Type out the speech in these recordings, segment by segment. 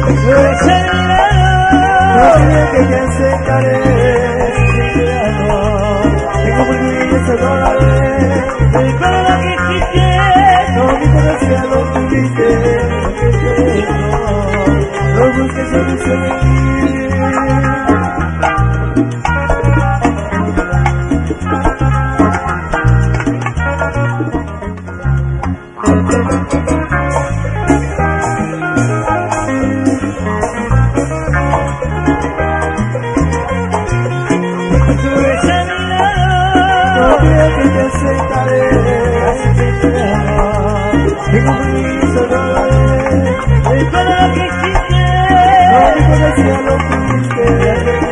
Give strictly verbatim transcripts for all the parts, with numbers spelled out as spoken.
No creo que te aceptaré. Tengo muy bien eso toda vez. Recuerdo que quisiste, No mi corazón lo tuviste. No busques solución en mí. Tengo un solo vez. recuerdo que quisiste, No mi corazón lo tuviste.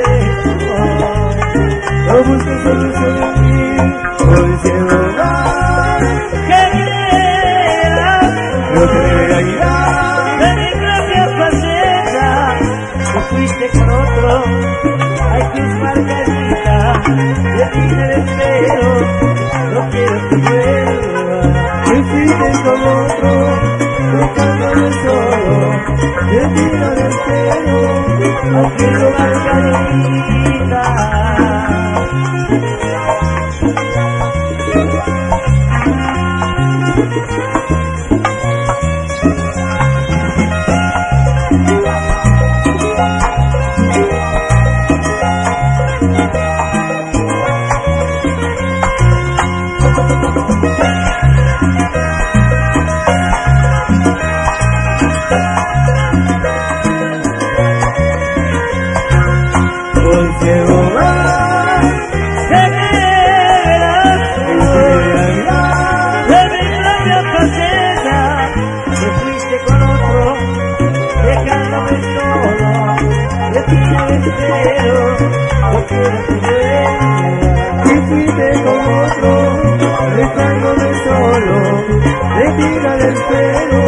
No busques solución en mí. Hoy cielo va. querida, Yo te regalaré. de mi propia faceta, tú fuiste con otro, ay tus margaritas, de ti me desespero, no quiero que vuelvas. Te fuiste con otro, dejándome solo. De ti no me espero, haciendo margarita. Hoy cielo va, Que me verás, yo te regalaré. de mi propia faceta, te fuiste con otro, dejándome solo, de ti me desespero, no quiero que vuelvas. Y fuiste con otro, dejándome solo, de ti no me espero,